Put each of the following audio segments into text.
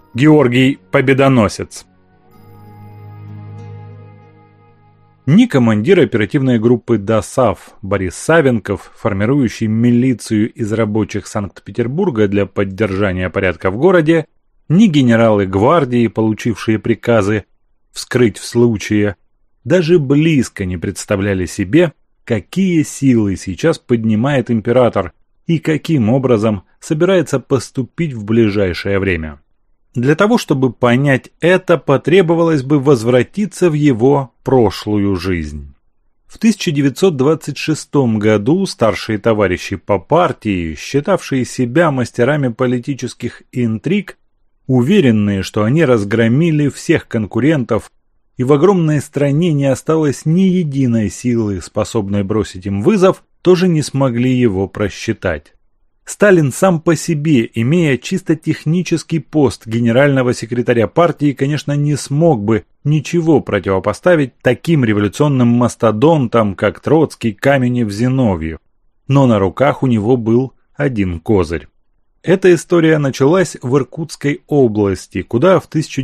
Георгий Победоносец. Ни командир оперативной группы ДОСААФ Борис Савенков, формирующий милицию из рабочих Санкт-Петербурга для поддержания порядка в городе, ни генералы гвардии, получившие приказы вскрыть в случае, даже близко не представляли себе, какие силы сейчас поднимает император и каким образом собирается поступить в ближайшее время. Для того, чтобы понять это, потребовалось бы возвратиться в его прошлую жизнь. В 1926 году старшие товарищи по партии, считавшие себя мастерами политических интриг, уверенные, что они разгромили всех конкурентов, и в огромной стране не осталось ни единой силы, способной бросить им вызов, тоже не смогли его просчитать. Сталин сам по себе, имея чисто технический пост генерального секретаря партии, конечно, не смог бы ничего противопоставить таким революционным мастодонтам, как Троцкий, Каменев, Зиновьев. Но на руках у него был один козырь. Эта история началась в Иркутской области, куда в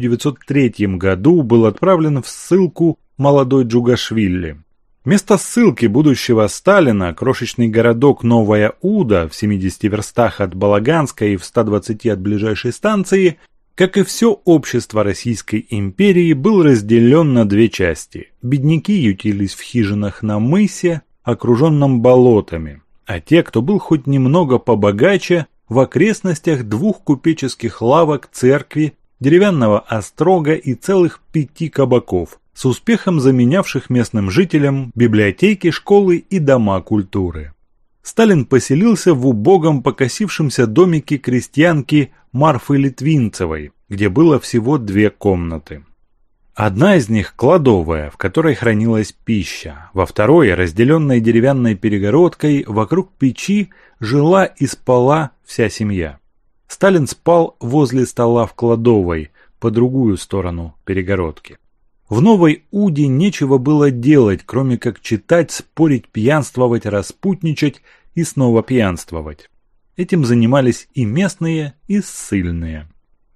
1903 году был отправлен в ссылку молодой Джугашвили. Место ссылки будущего Сталина, крошечный городок Новая Уда в 70 верстах от Балаганска и в 120 от ближайшей станции, как и все общество Российской империи, был разделен на две части. Бедняки ютились в хижинах на мысе, окруженном болотами, а те, кто был хоть немного побогаче, в окрестностях двух купеческих лавок, церкви, деревянного острога и целых 5 кабаков, с успехом заменявших местным жителям библиотеки, школы и дома культуры. Сталин поселился в убогом покосившемся домике крестьянки Марфы Литвинцевой, где было всего 2 комнаты. Одна из них кладовая, в которой хранилась пища, во второй, разделенной деревянной перегородкой, вокруг печи жила и спала вся семья. Сталин спал возле стола в кладовой, по другую сторону перегородки. В Новой Уде нечего было делать, кроме как читать, спорить, пьянствовать, распутничать и снова пьянствовать. Этим занимались и местные, и ссыльные.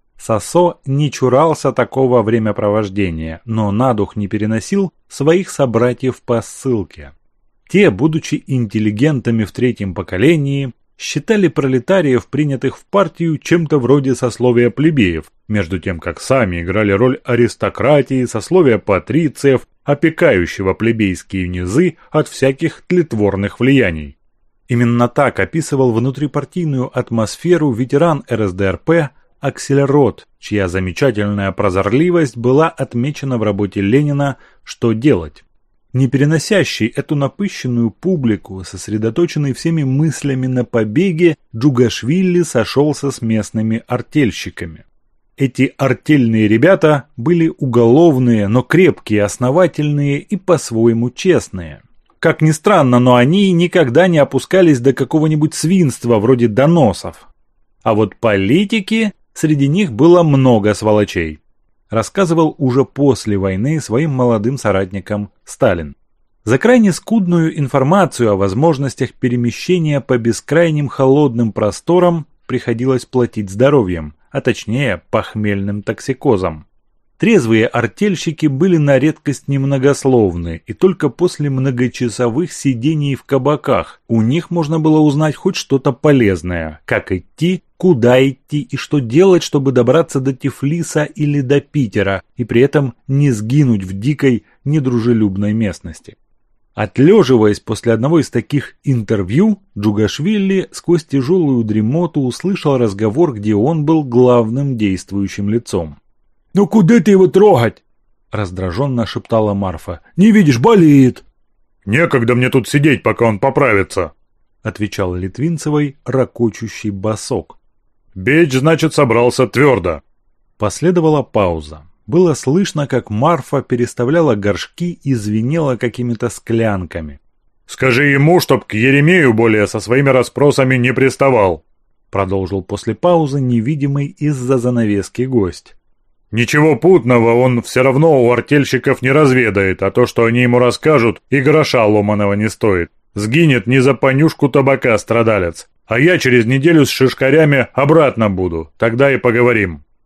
Сосо не чурался такого времяпровождения, но на дух не переносил своих собратьев по ссылке. Те, будучи интеллигентами в 3-м поколении, считали пролетариев, принятых в партию, чем-то вроде сословия плебеев, между тем как сами играли роль аристократии, сословия патрициев, опекающего плебейские низы от всяких тлетворных влияний. Именно так описывал внутрипартийную атмосферу ветеран РСДРП Аксельрод, чья замечательная прозорливость была отмечена в работе Ленина «Что делать?». Не переносящий эту напыщенную публику, сосредоточенный всеми мыслями на побеге, Джугашвили сошелся с местными артельщиками. Эти артельные ребята были уголовные, но крепкие, основательные и по-своему честные. Как ни странно, но они никогда не опускались до какого-нибудь свинства вроде доносов. А вот политики, среди них было много сволочей. Рассказывал уже после войны своим молодым соратникам Сталин. За крайне скудную информацию о возможностях перемещения по бескрайним холодным просторам приходилось платить здоровьем, а точнее похмельным токсикозом. Трезвые артельщики были на редкость немногословны, и только после многочасовых сидений в кабаках у них можно было узнать хоть что-то полезное, как идти, куда идти и что делать, чтобы добраться до Тифлиса или до Питера, и при этом не сгинуть в дикой, недружелюбной местности. Отлеживаясь после одного из таких интервью, Джугашвили сквозь тяжелую дремоту услышал разговор, где он был главным действующим лицом. «Ну куда ты его трогать?» – раздраженно шептала Марфа. «Не видишь, болит!» «Некогда мне тут сидеть, пока он поправится!» – отвечал Литвинцевой ракочущий басок. «Бечь, значит, собрался твердо!» Последовала пауза. Было слышно, как Марфа переставляла горшки и звенела какими-то склянками. «Скажи ему, чтоб к Еремею более со своими расспросами не приставал!» – продолжил после паузы невидимый из-за занавески гость. «Ничего путного он все равно у артельщиков не разведает, а то, что они ему расскажут, и гроша ломаного не стоит. Сгинет не за понюшку табака страдалец. А я через неделю с шишкарями обратно буду, тогда и поговорим».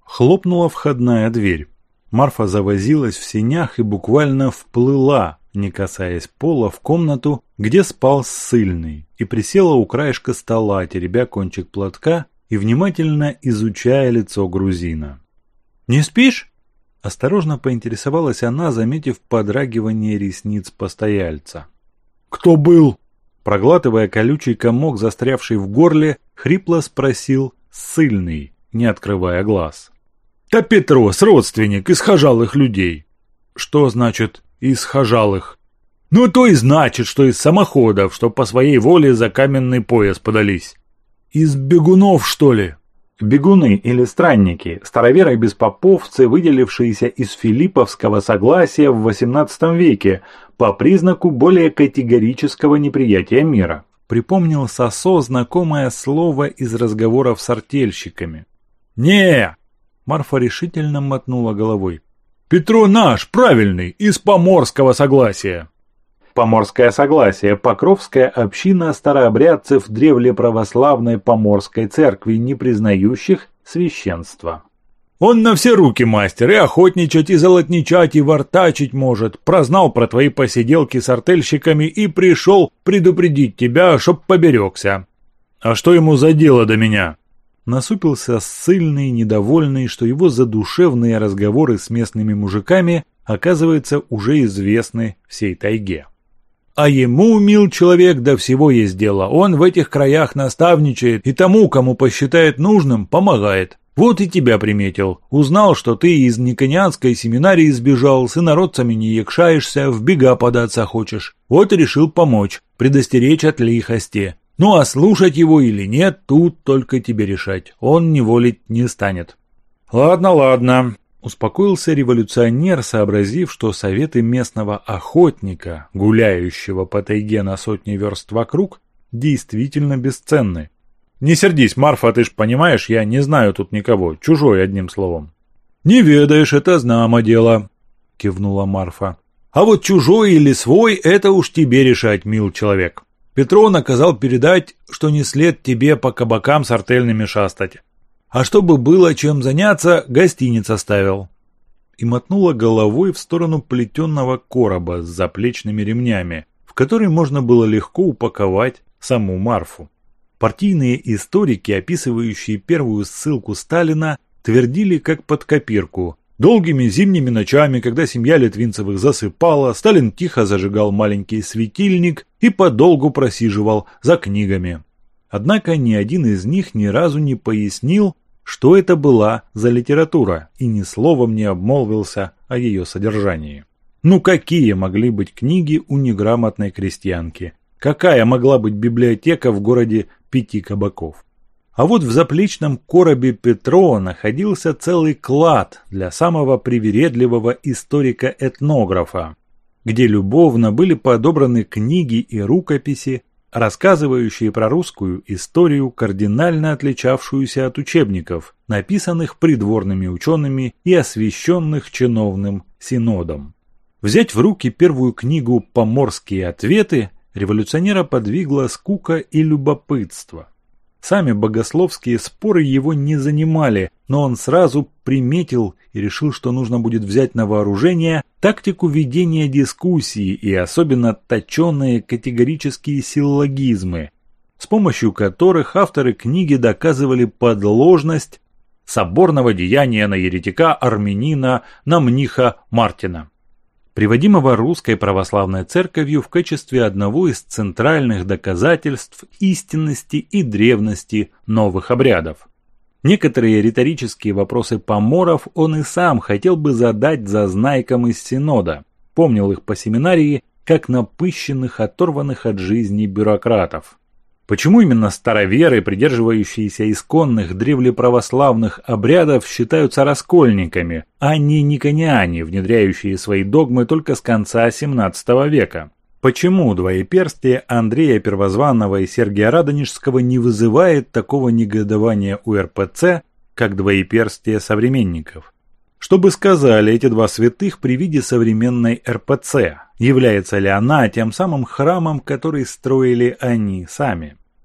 Хлопнула входная дверь. Марфа завозилась в сенях и буквально вплыла, не касаясь пола, в комнату, где спал ссыльный, и присела у краешка стола, теребя кончик платка и внимательно изучая лицо грузина. «Не спишь?» – осторожно поинтересовалась она, заметив подрагивание ресниц постояльца. «Кто был?» – проглатывая колючий комок, застрявший в горле, хрипло спросил ссыльный, не открывая глаз. «Да Петрос, родственник исхожалых людей». «Что значит исхожалых?» «Ну то и значит, что из самоходов, что по своей воле за каменный пояс подались». «Из бегунов, что ли?» Бегуны или странники, староверы-беспоповцы, выделившиеся из Филипповского согласия в XVIII веке по признаку более категорического неприятия мира. Припомнил Сосо знакомое слово из разговоров с артельщиками. «Не!» – Марфа решительно мотнула головой. «Петро наш, правильный, из Поморского согласия». Поморское согласие – Покровская община старообрядцев древлеправославной Поморской церкви, не признающих священства. «Он на все руки мастер, и охотничать, и золотничать, и вартачить может. Прознал про твои посиделки с артельщиками и пришел предупредить тебя, чтоб поберегся». «А что ему за дело до меня?» Насупился ссыльный, недовольный, что его задушевные разговоры с местными мужиками, оказывается, уже известны всей тайге. «А ему, мил человек, до всего есть дело. Он в этих краях наставничает и тому, кому посчитает нужным, помогает. Вот и тебя приметил. Узнал, что ты из Никонианской семинарии сбежал, с инородцами не якшаешься, в бега податься хочешь. Вот и решил помочь, предостеречь от лихости. Ну а слушать его или нет, тут только тебе решать. Он неволить не станет». «Ладно, ладно». Успокоился революционер, сообразив, что советы местного охотника, гуляющего по тайге на сотни верст вокруг, действительно бесценны. «Не сердись, Марфа, ты ж понимаешь, я не знаю тут никого, чужой одним словом». «Не ведаешь, это знамо дело», – кивнула Марфа. «А вот чужой или свой, это уж тебе решать, мил человек. Петро наказал передать, что не след тебе по кабакам с артельными шастать. А чтобы было чем заняться, гостиниц оставил». И мотнула головой в сторону плетеного короба с заплечными ремнями, в который можно было легко упаковать саму Марфу. Партийные историки, описывающие первую ссылку Сталина, твердили как под копирку. Долгими зимними ночами, когда семья Литвинцевых засыпала, Сталин тихо зажигал маленький светильник и подолгу просиживал за книгами. Однако ни один из них ни разу не пояснил, что это была за литература, и ни словом не обмолвился о ее содержании. Ну какие могли быть книги у неграмотной крестьянки? Какая могла быть библиотека в городе 5 кабаков? А вот в заплечном коробе Петро находился целый клад для самого привередливого историка-этнографа, где любовно были подобраны книги и рукописи, рассказывающие про русскую историю, кардинально отличавшуюся от учебников, написанных придворными учеными и освященных чиновным синодом. Взять в руки первую книгу «Поморские ответы» революционера подвигла скука и любопытство. Сами богословские споры его не занимали, но он сразу приметил и решил, что нужно будет взять на вооружение тактику ведения дискуссии и особенно точенные категорические силлогизмы, с помощью которых авторы книги доказывали подложность соборного деяния на еретика-армянина на мниха Мартина, приводимого Русской Православной Церковью в качестве одного из центральных доказательств истинности и древности новых обрядов. Некоторые риторические вопросы поморов он и сам хотел бы задать зазнайкам из Синода, помнил их по семинарии как напыщенных, оторванных от жизни бюрократов. Почему именно староверы, придерживающиеся исконных древлеправославных обрядов, считаются раскольниками, а не никониане, внедряющие свои догмы только с конца XVII века? Почему двоеперстие Андрея Первозванного и Сергия Радонежского не вызывает такого негодования у РПЦ, как двоеперстие современников? Что бы сказали эти два святых при виде современной РПЦ? Является ли она тем самым храмом, который строили они сами?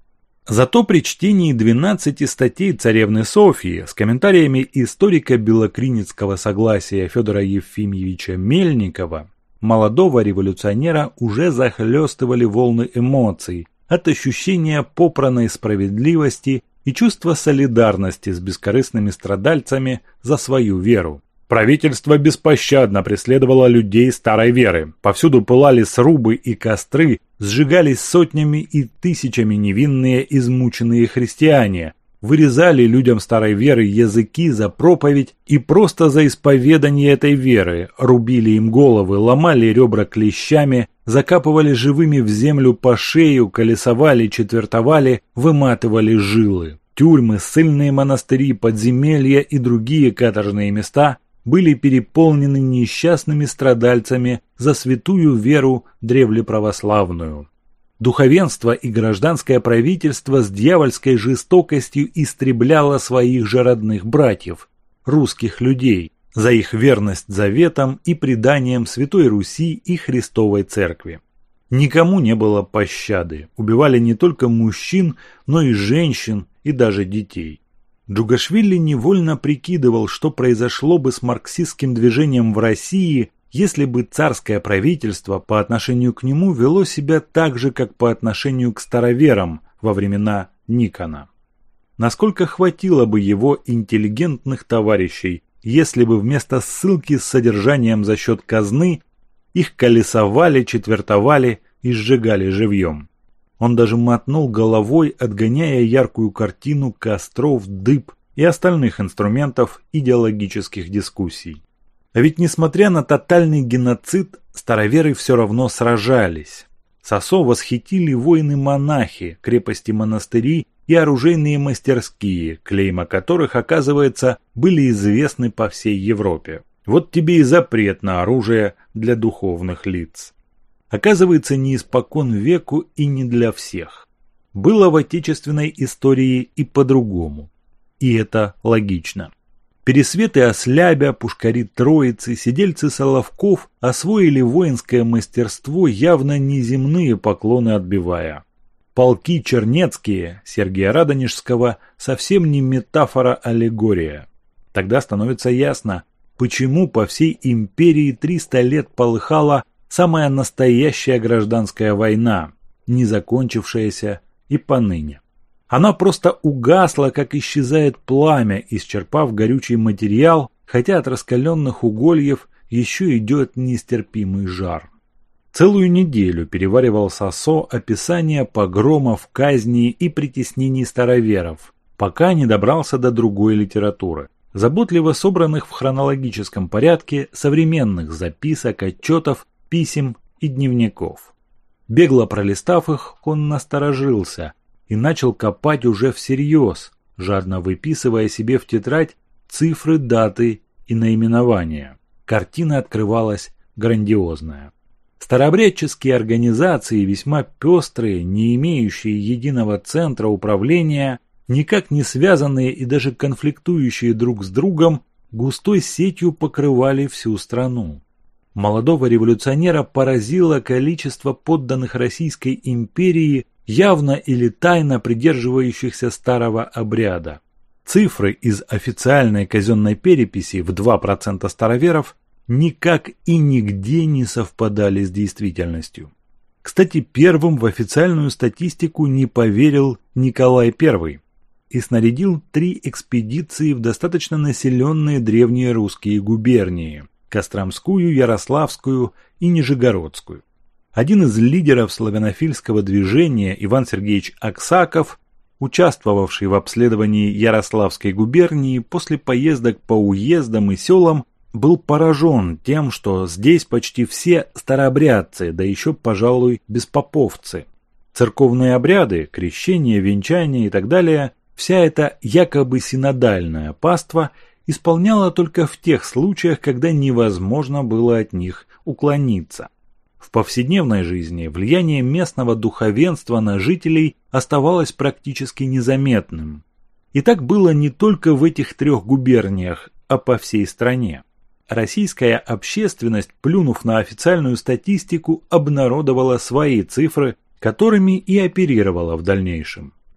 Зато при чтении 12 статей царевны Софьи с комментариями историка Белокриницкого согласия Федора Ефимьевича Мельникова молодого революционера уже захлестывали волны эмоций от ощущения попранной справедливости и чувства солидарности с бескорыстными страдальцами за свою веру. Правительство беспощадно преследовало людей старой веры. Повсюду пылали срубы и костры, сжигались сотнями и тысячами невинные измученные христиане, вырезали людям старой веры языки за проповедь и просто за исповедание этой веры, рубили им головы, ломали ребра клещами, закапывали живыми в землю по шею, колесовали, четвертовали, выматывали жилы. Тюрьмы, ссыльные монастыри, подземелья и другие каторжные места были переполнены несчастными страдальцами за святую веру древлеправославную. Духовенство и гражданское правительство с дьявольской жестокостью истребляло своих же родных братьев, русских людей, за их верность заветам и преданиям Святой Руси и Христовой Церкви. Никому не было пощады, убивали не только мужчин, но и женщин и даже детей. Джугашвили невольно прикидывал, что произошло бы с марксистским движением в России, если бы царское правительство по отношению к нему вело себя так же, как по отношению к староверам во времена Никона. Насколько хватило бы его интеллигентных товарищей, если бы вместо ссылки с содержанием за счет казны их колесовали, четвертовали и сжигали живьем. Он даже мотнул головой, отгоняя яркую картину костров, дыб и остальных инструментов идеологических дискуссий. А ведь несмотря на тотальный геноцид, староверы все равно сражались. Сосо восхитили воины-монахи, крепости-монастыри и оружейные мастерские, клейма которых, оказывается, были известны по всей Европе. Вот тебе и запрет на оружие для духовных лиц. Оказывается, не испокон веку и не для всех. Было в отечественной истории и по-другому. И это логично. Пересветы Ослябя, пушкари Троицы, сидельцы Соловков освоили воинское мастерство, явно неземные поклоны отбивая. Полки чернецкие Сергия Радонежского совсем не метафора-аллегория. Тогда становится ясно, почему по всей империи 300 лет полыхала самая настоящая гражданская война, не закончившаяся и поныне. Она просто угасла, как исчезает пламя, исчерпав горючий материал, хотя от раскаленных угольев еще идет нестерпимый жар. Целую неделю переваривал Сосо описание погромов, казней и притеснений староверов, пока не добрался до другой литературы, заботливо собранных в хронологическом порядке современных записок, отчетов, писем и дневников. Бегло пролистав их, он насторожился и начал копать уже всерьез, жадно выписывая себе в тетрадь цифры, даты и наименования. Картина открывалась грандиозная. Старообрядческие организации, весьма пестрые, не имеющие единого центра управления, никак не связанные и даже конфликтующие друг с другом, густой сетью покрывали всю страну. Молодого революционера поразило количество подданных Российской империи, явно или тайно придерживающихся старого обряда. Цифры из официальной казенной переписи в 2% староверов никак и нигде не совпадали с действительностью. Кстати, первым в официальную статистику не поверил Николай I и снарядил 3 экспедиции в достаточно населенные древние русские губернии – Костромскую, Ярославскую и Нижегородскую. Один из лидеров славянофильского движения, Иван Сергеевич Аксаков, участвовавший в обследовании Ярославской губернии, после поездок по уездам и селам, был поражен тем, что здесь почти все старообрядцы, да еще, пожалуй, беспоповцы. Церковные обряды, крещение, венчание и так далее, вся эта якобы синодальная паства исполняла только в тех случаях, когда невозможно было от них уклониться. В повседневной жизни влияние местного духовенства на жителей оставалось практически незаметным. И так было не только в этих 3 губерниях, а по всей стране. Российская общественность, плюнув на официальную статистику, обнародовала свои цифры, которыми и оперировала в дальнейшем.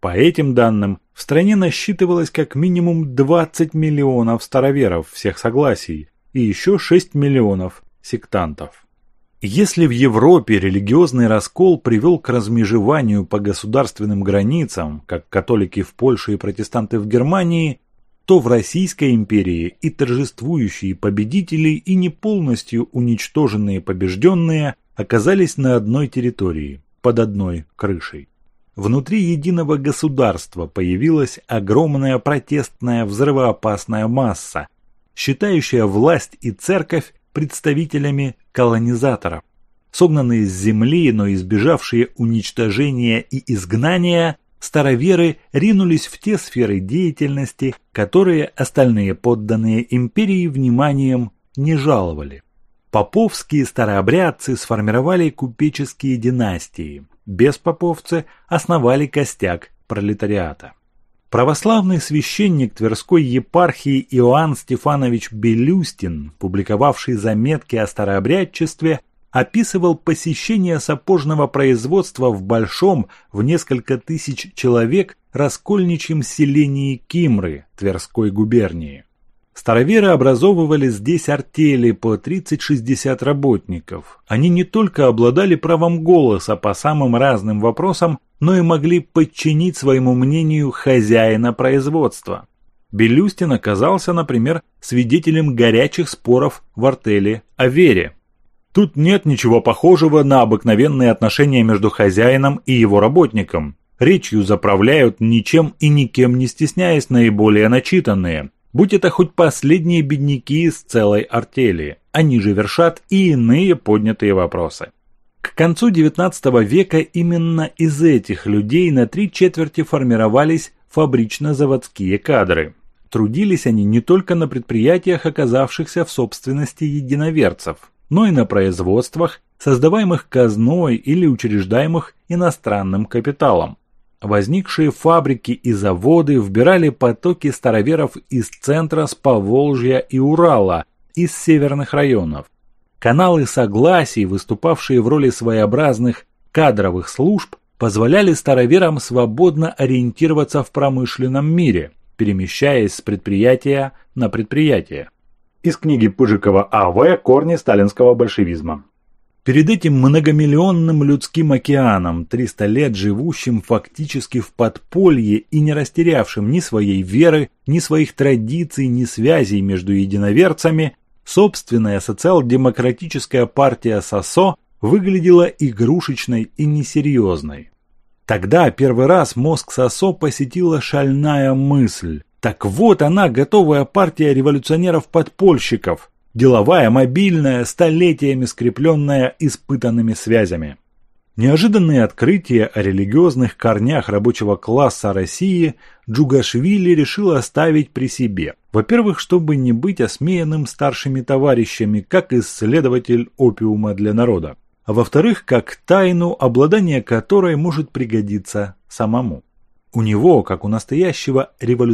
По этим данным, в стране насчитывалось как минимум 20 миллионов староверов всех согласий и еще 6 миллионов сектантов. Если в Европе религиозный раскол привел к размежеванию по государственным границам, как католики в Польше и протестанты в Германии, то в Российской империи и торжествующие победители, и не полностью уничтоженные побежденные оказались на одной территории, под одной крышей. Внутри единого государства появилась огромная протестная взрывоопасная масса, считающая власть и церковь представителями колонизаторов. Согнанные с земли, но избежавшие уничтожения и изгнания, староверы ринулись в те сферы деятельности, которые остальные подданные империи вниманием не жаловали. Поповские старообрядцы сформировали купеческие династии, беспоповцы основали костяк пролетариата. Православный священник Тверской епархии Иоанн Стефанович Белюстин, публиковавший заметки о старообрядчестве, описывал посещение сапожного производства в большом, в несколько тысяч человек, раскольничьем селении Кимры Тверской губернии. Староверы образовывали здесь артели по 30-60 работников. Они не только обладали правом голоса по самым разным вопросам, но и могли подчинить своему мнению хозяина производства. Белюстин оказался, например, свидетелем горячих споров в артели о вере. Тут нет ничего похожего на обыкновенные отношения между хозяином и его работником. Речью заправляют ничем и никем не стесняясь наиболее начитанные. Будь это хоть последние бедняки из целой артели, они же вершат и иные поднятые вопросы. К концу XIX века именно из этих людей на 3/4 формировались фабрично-заводские кадры. Трудились они не только на предприятиях, оказавшихся в собственности единоверцев, но и на производствах, создаваемых казной или учреждаемых иностранным капиталом. Возникшие фабрики и заводы вбирали потоки староверов из центра, с Поволжья и Урала, из северных районов. Каналы согласий, выступавшие в роли своеобразных кадровых служб, позволяли староверам свободно ориентироваться в промышленном мире, перемещаясь с предприятия на предприятие. Из книги Пыжикова А.В. «Корни сталинского большевизма». Перед этим многомиллионным людским океаном, 300 лет живущим фактически в подполье и не растерявшим ни своей веры, ни своих традиций, ни связей между единоверцами, собственная социал-демократическая партия СОСО выглядела игрушечной и несерьезной. Тогда первый раз мозг СОСО посетила шальная мысль. Так вот она, готовая партия революционеров-подпольщиков. Деловая, мобильная, столетиями скрепленная испытанными связями. Неожиданные открытия о религиозных корнях рабочего класса России Джугашвили решил оставить при себе. Во-первых, чтобы не быть осмеянным старшими товарищами, как исследователь опиума для народа. А во-вторых, как тайну, обладание которой может пригодиться самому. У него, как у настоящего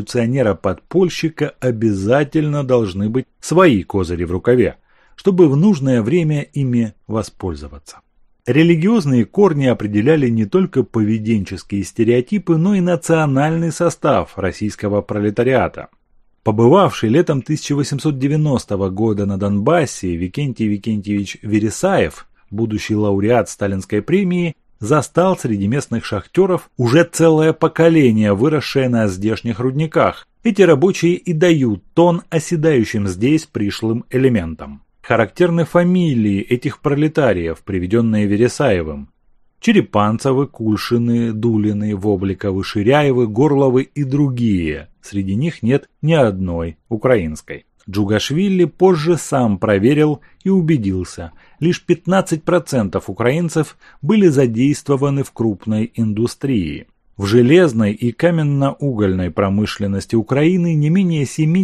революционера-подпольщика, обязательно должны быть свои козыри в рукаве, чтобы в нужное время ими воспользоваться. Религиозные корни определяли не только поведенческие стереотипы, но и национальный состав российского пролетариата. Побывавший летом 1890 года на Донбассе Викентий Викентьевич Вересаев, будущий лауреат Сталинской премии, застал среди местных шахтеров уже целое поколение, выросшее на здешних рудниках. Эти рабочие и дают тон оседающим здесь пришлым элементам. Характерны фамилии этих пролетариев, приведенные Вересаевым: Черепанцевы, Кульшины, Дулины, Вобликовы, Ширяевы, Горловы и другие. Среди них нет ни одной украинской. Джугашвили позже сам проверил и убедился, лишь 15% украинцев были задействованы в крупной индустрии. В железной и каменно-угольной промышленности Украины не менее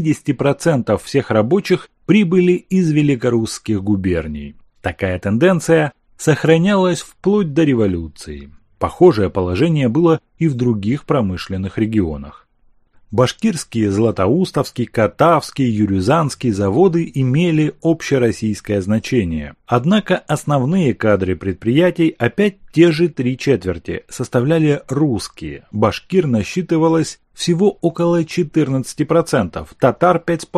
70% всех рабочих прибыли из великорусских губерний. Такая тенденция сохранялась вплоть до революции. Похожее положение было и в других промышленных регионах. Башкирские, Златоустовский, Катавский, Юрюзанский заводы имели общероссийское значение. Однако основные кадры предприятий, опять те же 3/4, составляли русские. Башкир насчитывалось всего около 14%, татар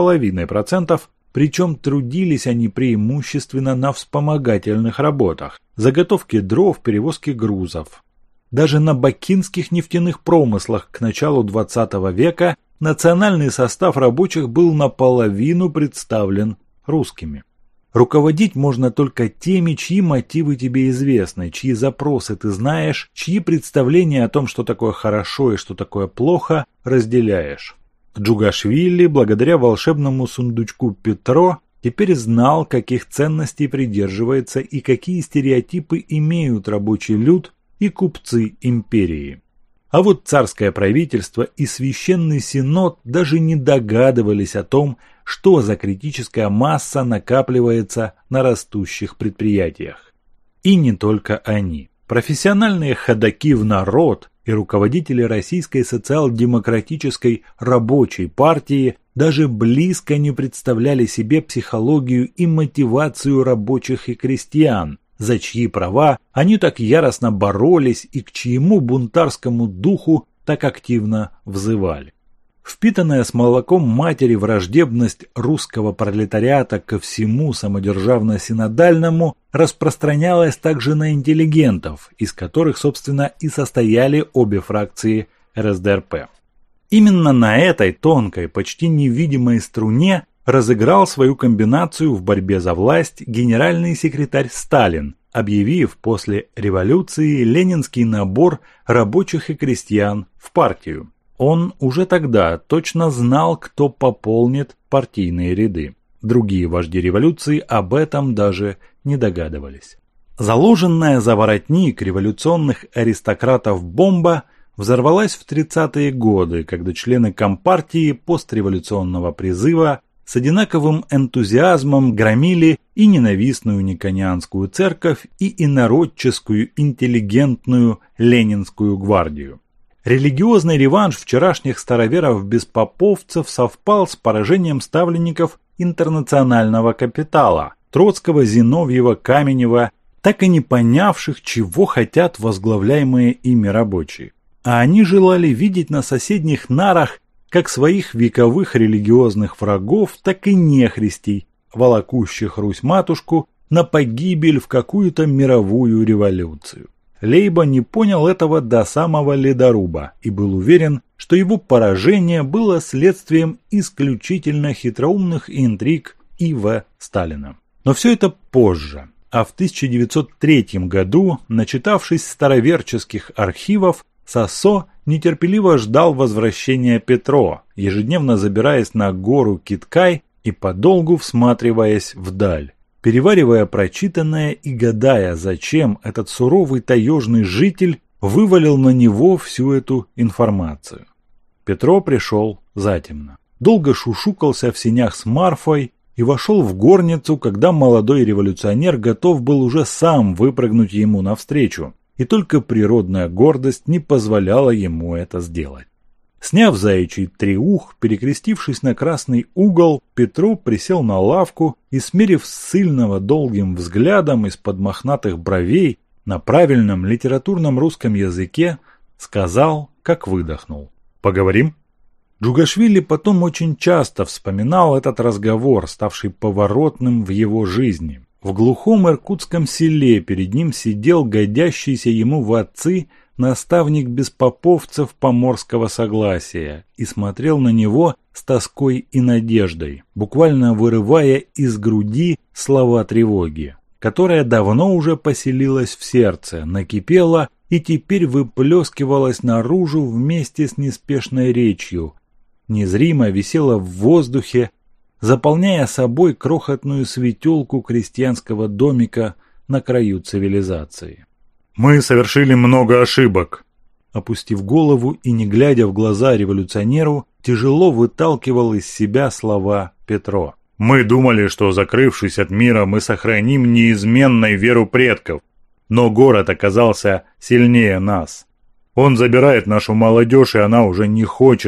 5,5%, причем трудились они преимущественно на вспомогательных работах – заготовке дров, перевозке грузов. Даже на бакинских нефтяных промыслах к началу XX века национальный состав рабочих был наполовину представлен русскими. Руководить можно только теми, чьи мотивы тебе известны, чьи запросы ты знаешь, чьи представления о том, что такое хорошо и что такое плохо, разделяешь. Джугашвили, благодаря волшебному сундучку Петро, теперь знал, каких ценностей придерживается и какие стереотипы имеют рабочий люд и купцы империи. А вот царское правительство и священный синод даже не догадывались о том, что за критическая масса накапливается на растущих предприятиях. И не только они. Профессиональные ходаки в народ и руководители Российской социал-демократической рабочей партии даже близко не представляли себе психологию и мотивацию рабочих и крестьян, за чьи права они так яростно боролись и к чьему бунтарскому духу так активно взывали. Впитанная с молоком матери враждебность русского пролетариата ко всему самодержавно-синодальному распространялась также на интеллигентов, из которых, собственно, и состояли обе фракции РСДРП. Именно на этой тонкой, почти невидимой струне разыграл свою комбинацию в борьбе за власть генеральный секретарь Сталин, объявив после революции ленинский набор рабочих и крестьян в партию. Он уже тогда точно знал, кто пополнит партийные ряды. Другие вожди революции об этом даже не догадывались. Заложенная за воротник революционных аристократов бомба взорвалась в 30-е годы, когда члены Компартии постреволюционного призыва с одинаковым энтузиазмом громили и ненавистную Никонианскую церковь, и инородческую интеллигентную Ленинскую гвардию. Религиозный реванш вчерашних староверов-беспоповцев совпал с поражением ставленников интернационального капитала Троцкого, Зиновьева, Каменева, так и не понявших, чего хотят возглавляемые ими рабочие. А они желали видеть на соседних нарах как своих вековых религиозных врагов, так и нехристей, волокущих Русь-матушку на погибель в какую-то мировую революцию. Лейба не понял этого до самого ледоруба и был уверен, что его поражение было следствием исключительно хитроумных интриг И.В. Сталина. Но все это позже, а в 1903 году, начитавшись староверческих архивов, Сассо нетерпеливо ждал возвращения Петро, ежедневно забираясь на гору Киткай и подолгу всматриваясь вдаль, переваривая прочитанное и гадая, зачем этот суровый таежный житель вывалил на него всю эту информацию. Петро пришел затемно. Долго шушукался в сенях с Марфой и вошел в горницу, когда молодой революционер готов был уже сам выпрыгнуть ему навстречу. И только природная гордость не позволяла ему это сделать. Сняв заячий треух, перекрестившись на красный угол, Петро присел на лавку и, смерив ссыльного долгим взглядом из-под мохнатых бровей на правильном литературном русском языке, сказал, как выдохнул: «Поговорим?» Джугашвили потом очень часто вспоминал этот разговор, ставший поворотным в его жизни. В глухом иркутском селе перед ним сидел годящийся ему в отцы наставник беспоповцев поморского согласия и смотрел на него с тоской и надеждой, буквально вырывая из груди слова тревоги, которая давно уже поселилась в сердце, накипела и теперь выплескивалась наружу вместе с неспешной речью, незримо висела в воздухе, заполняя собой крохотную светелку крестьянского домика на краю цивилизации. «Мы совершили много ошибок», — опустив голову и не глядя в глаза революционеру, тяжело выталкивал из себя слова Петро. «Мы думали, что, закрывшись от мира, мы сохраним неизменной веру предков, но город оказался сильнее нас. Он забирает нашу молодежь, и она уже не хочет,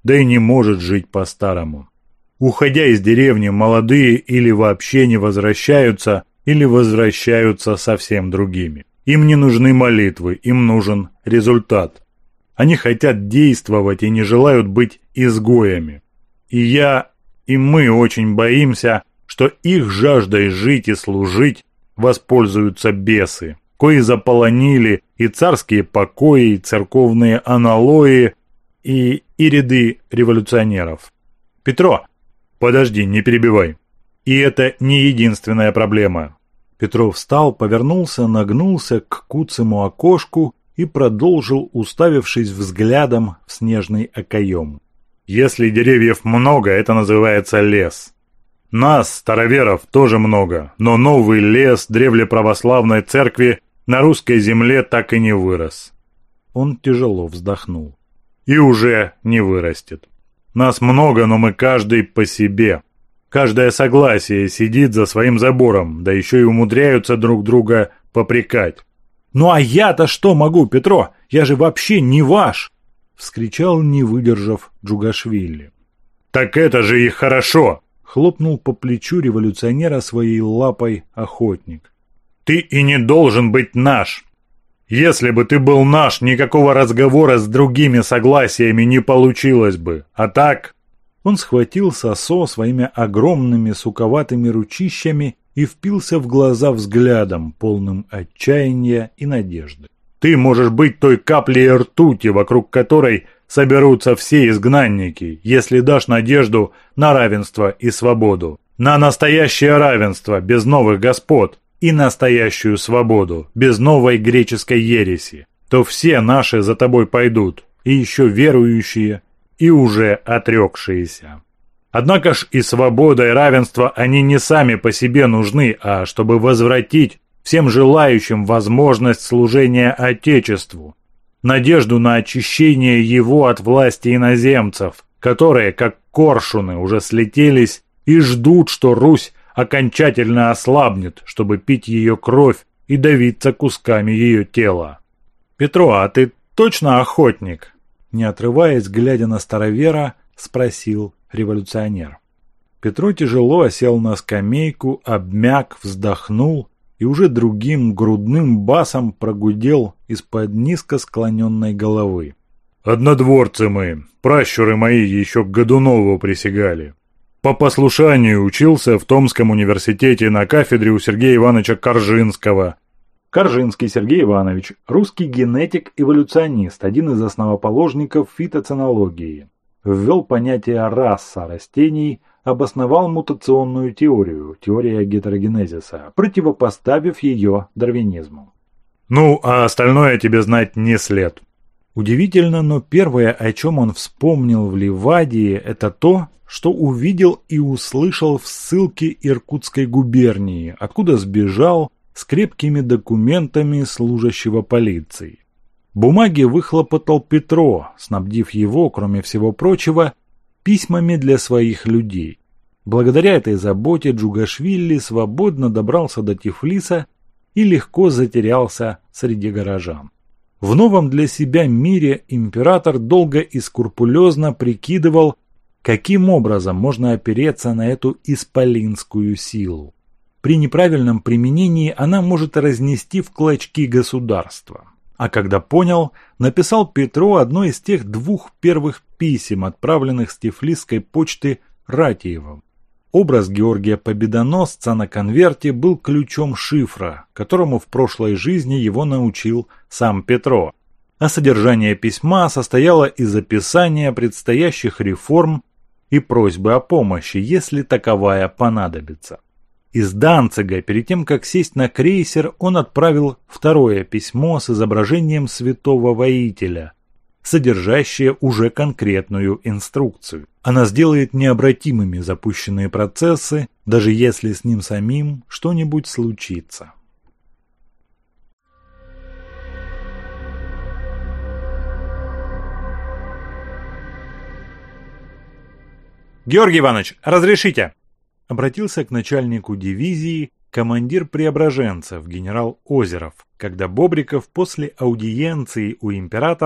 да и не может жить по-старому. Уходя из деревни, молодые или вообще не возвращаются, или возвращаются совсем другими. Им не нужны молитвы, им нужен результат. Они хотят действовать и не желают быть изгоями. И мы очень боимся, что их жаждой жить и служить воспользуются бесы, кои заполонили и царские покои, и церковные аналои, и ряды революционеров. Петро, подожди, не перебивай. И это не единственная проблема. Петро встал, повернулся, нагнулся к куцому окошку и продолжил, уставившись взглядом в снежный окоем. Если деревьев много, это называется лес. Нас, староверов, тоже много, но новый лес древле православной церкви на русской земле так и не вырос. Он тяжело вздохнул. И уже не вырастет. Нас много, но мы каждый по себе. Каждое согласие сидит за своим забором, да еще и умудряются друг друга попрекать. «Ну а я-то что могу, Петро? Я же вообще не ваш!» — вскричал, не выдержав, Джугашвили. «Так это же и хорошо!» — хлопнул по плечу революционера своей лапой охотник. «Ты и не должен быть наш! Если бы ты был наш, никакого разговора с другими согласиями не получилось бы, а так...» Он схватил Сосо своими огромными суковатыми ручищами и впился в глаза взглядом, полным отчаяния и надежды. «Ты можешь быть той каплей ртути, вокруг которой соберутся все изгнанники, если дашь надежду на равенство и свободу, на настоящее равенство без новых господ и настоящую свободу без новой греческой ереси, то все наши за тобой пойдут, и еще верующие, и уже отрекшиеся. Однако ж и свобода, и равенство они не сами по себе нужны, а чтобы возвратить всем желающим возможность служения Отечеству, надежду на очищение его от власти иноземцев, которые, как коршуны, уже слетелись и ждут, что Русь окончательно ослабнет, чтобы пить ее кровь и давиться кусками ее тела. «Петро, а ты точно охотник?» Не отрываясь, глядя на старовера, спросил революционер. Петро тяжело осел на скамейку, обмяк, вздохнул и уже другим грудным басом прогудел из-под низко склоненной головы. «Однодворцы мы, пращуры мои еще к Годунову присягали. По послушанию учился в Томском университете на кафедре у Сергея Ивановича Коржинского». Коржинский Сергей Иванович, русский генетик-эволюционист, один из основоположников фитоценологии. Ввел понятие «раса» растений, обосновал мутационную теорию, теория гетерогенезиса, противопоставив ее дарвинизму. «Ну, а остальное тебе знать не след». Удивительно, но первое, о чем он вспомнил в Ливадии, это то, что увидел и услышал в ссылке Иркутской губернии, откуда сбежал с крепкими документами служащего полиции. Бумаги выхлопотал Петро, снабдив его, кроме всего прочего, письмами для своих людей. Благодаря этой заботе Джугашвили свободно добрался до Тифлиса и легко затерялся среди горожан. В новом для себя мире император долго и скрупулезно прикидывал, каким образом можно опереться на эту исполинскую силу. При неправильном применении она может разнести в клочки государства. А когда понял, написал Петру одно из тех двух первых писем, отправленных с Тифлисской почты Ратиевым. Образ Георгия Победоносца на конверте был ключом шифра, которому в прошлой жизни его научил сам Петро. А содержание письма состояло из описания предстоящих реформ и просьбы о помощи, если таковая понадобится. Из Данцига, перед тем, как сесть на крейсер, он отправил второе письмо с изображением святого воителя, содержащее уже конкретную инструкцию. Она сделает необратимыми запущенные процессы, даже если с ним самим что-нибудь случится. «Георгий Иванович, разрешите?» Обратился к начальнику дивизии командир преображенцев генерал Озеров, когда Бобриков после аудиенции у императора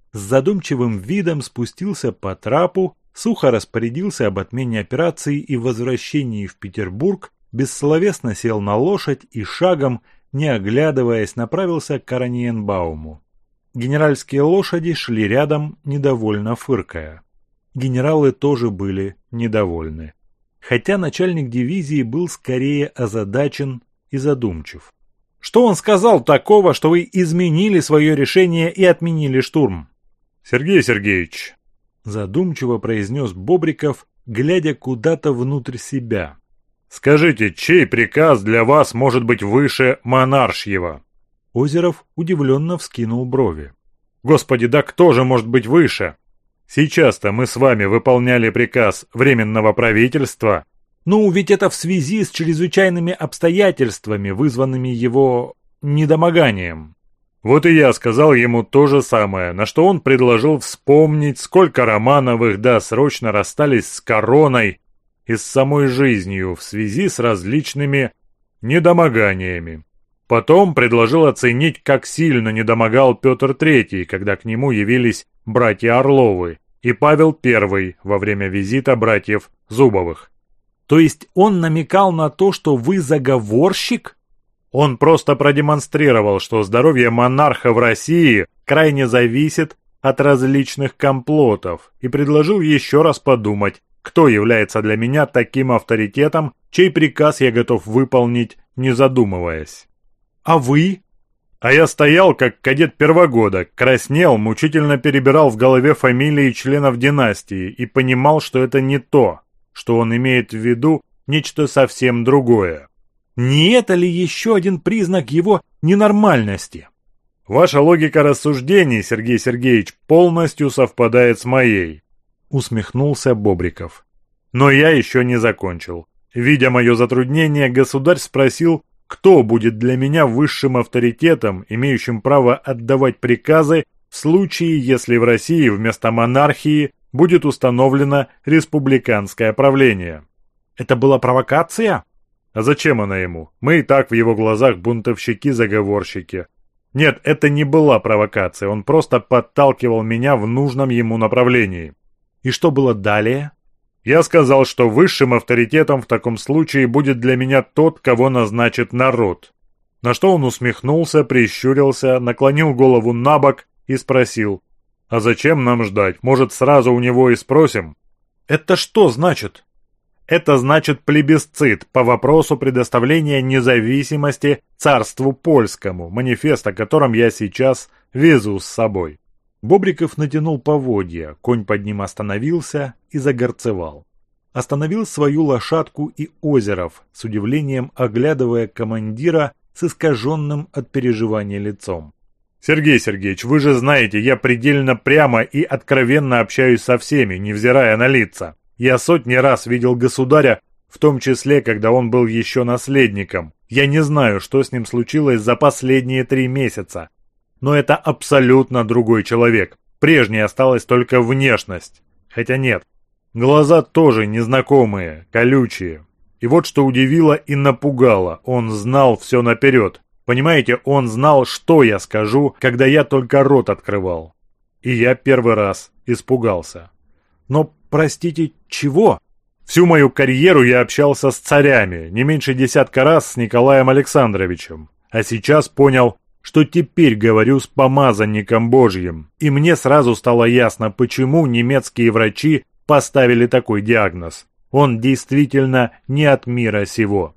с задумчивым видом спустился по трапу, сухо распорядился об отмене операции и возвращении в Петербург, бессловесно сел на лошадь и шагом, не оглядываясь, направился к Ораниенбауму. Генеральские лошади шли рядом, недовольно фыркая. Генералы тоже были недовольны. Хотя начальник дивизии был скорее озадачен и задумчив. «Что он сказал такого, что вы изменили свое решение и отменили штурм?» «Сергей Сергеевич», — задумчиво произнес Бобриков, глядя куда-то внутрь себя. «Скажите, чей приказ для вас может быть выше монаршьего?» Озеров удивленно вскинул брови. «Господи, да кто же может быть выше? Сейчас-то мы с вами выполняли приказ Временного правительства». «Ну, ведь это в связи с чрезвычайными обстоятельствами, вызванными его недомоганием». Вот и я сказал ему то же самое, на что он предложил вспомнить, сколько Романовых досрочно расстались с короной и с самой жизнью в связи с различными недомоганиями. Потом предложил оценить, как сильно недомогал Петр III, когда к нему явились братья Орловы и Павел I во время визита братьев Зубовых. То есть он намекал на то, что вы заговорщик? Он просто продемонстрировал, что здоровье монарха в России крайне зависит от различных комплотов, и предложил еще раз подумать, кто является для меня таким авторитетом, чей приказ я готов выполнить, не задумываясь. А вы? А я стоял, как кадет первогодок, краснел, мучительно перебирал в голове фамилии членов династии и понимал, что это не то, что он имеет в виду нечто совсем другое. Не это ли еще один признак его ненормальности? Ваша логика рассуждений, Сергей Сергеевич, полностью совпадает с моей, усмехнулся Бобриков. Но я еще не закончил. Видя мое затруднение, государь спросил, кто будет для меня высшим авторитетом, имеющим право отдавать приказы в случае, если в России вместо монархии будет установлено республиканское правление. Это была провокация? А зачем она ему? Мы и так в его глазах бунтовщики-заговорщики. Нет, это не была провокация, он просто подталкивал меня в нужном ему направлении. И что было далее? Я сказал, что высшим авторитетом в таком случае будет для меня тот, кого назначит народ. На что он усмехнулся, прищурился, наклонил голову набок и спросил: «А зачем нам ждать? Может, сразу у него и спросим?» «Это что значит?» «Это значит плебисцит по вопросу предоставления независимости царству польскому, манифест о котором я сейчас везу с собой». Бобриков натянул поводья, конь под ним остановился и загорцевал. Остановил свою лошадку и Озеров, с удивлением оглядывая командира с искаженным от переживания лицом. «Сергей Сергеевич, вы же знаете, я предельно прямо и откровенно общаюсь со всеми, невзирая на лица. Я сотни раз видел государя, в том числе, когда он был еще наследником. Я не знаю, что с ним случилось за последние 3 месяца. Но это абсолютно другой человек. Прежней осталась только внешность. Хотя нет, глаза тоже незнакомые, колючие. И вот что удивило и напугало, он знал все наперед. Понимаете, он знал, что я скажу, когда я только рот открывал. И я первый раз испугался. Но, простите, чего? Всю мою карьеру я общался с царями, не меньше 10 раз с Николаем Александровичем. А сейчас понял, что теперь говорю с помазанником Божьим. И мне сразу стало ясно, почему немецкие врачи поставили такой диагноз. Он действительно не от мира сего.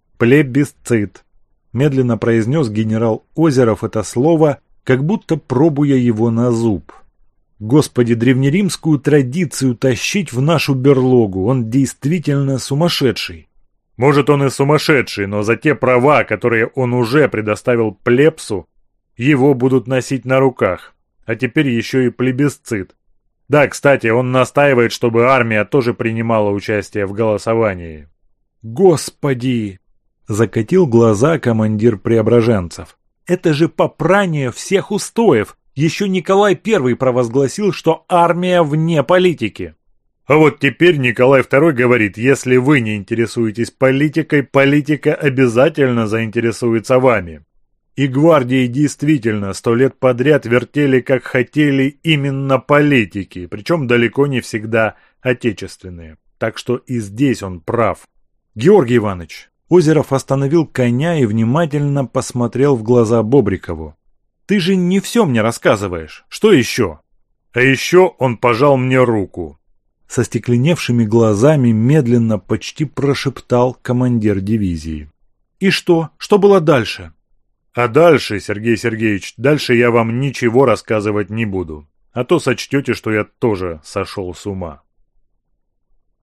Плебисцит. Медленно произнес генерал Озеров это слово, как будто пробуя его на зуб. Господи, древнеримскую традицию тащить в нашу берлогу, он действительно сумасшедший. Может, он и сумасшедший, но за те права, которые он уже предоставил плебсу, его будут носить на руках. А теперь еще и плебисцит. Да, кстати, он настаивает, чтобы армия тоже принимала участие в голосовании. Господи! Закатил глаза командир преображенцев. Это же попрание всех устоев. Еще Николай I провозгласил, что армия вне политики. А вот теперь Николай II говорит, если вы не интересуетесь политикой, политика обязательно заинтересуется вами. И гвардии действительно 100 лет подряд вертели как хотели именно политики, причем далеко не всегда отечественные. Так что и здесь он прав. Георгий Иванович, Озеров остановил коня и внимательно посмотрел в глаза Бобрикову. Ты же не все мне рассказываешь. Что еще? А еще он пожал мне руку. Со стекленевшими глазами медленно почти прошептал командир дивизии. И что? Что было дальше? А дальше, Сергей Сергеевич, дальше я вам ничего рассказывать не буду. А то сочтете, что я тоже сошел с ума.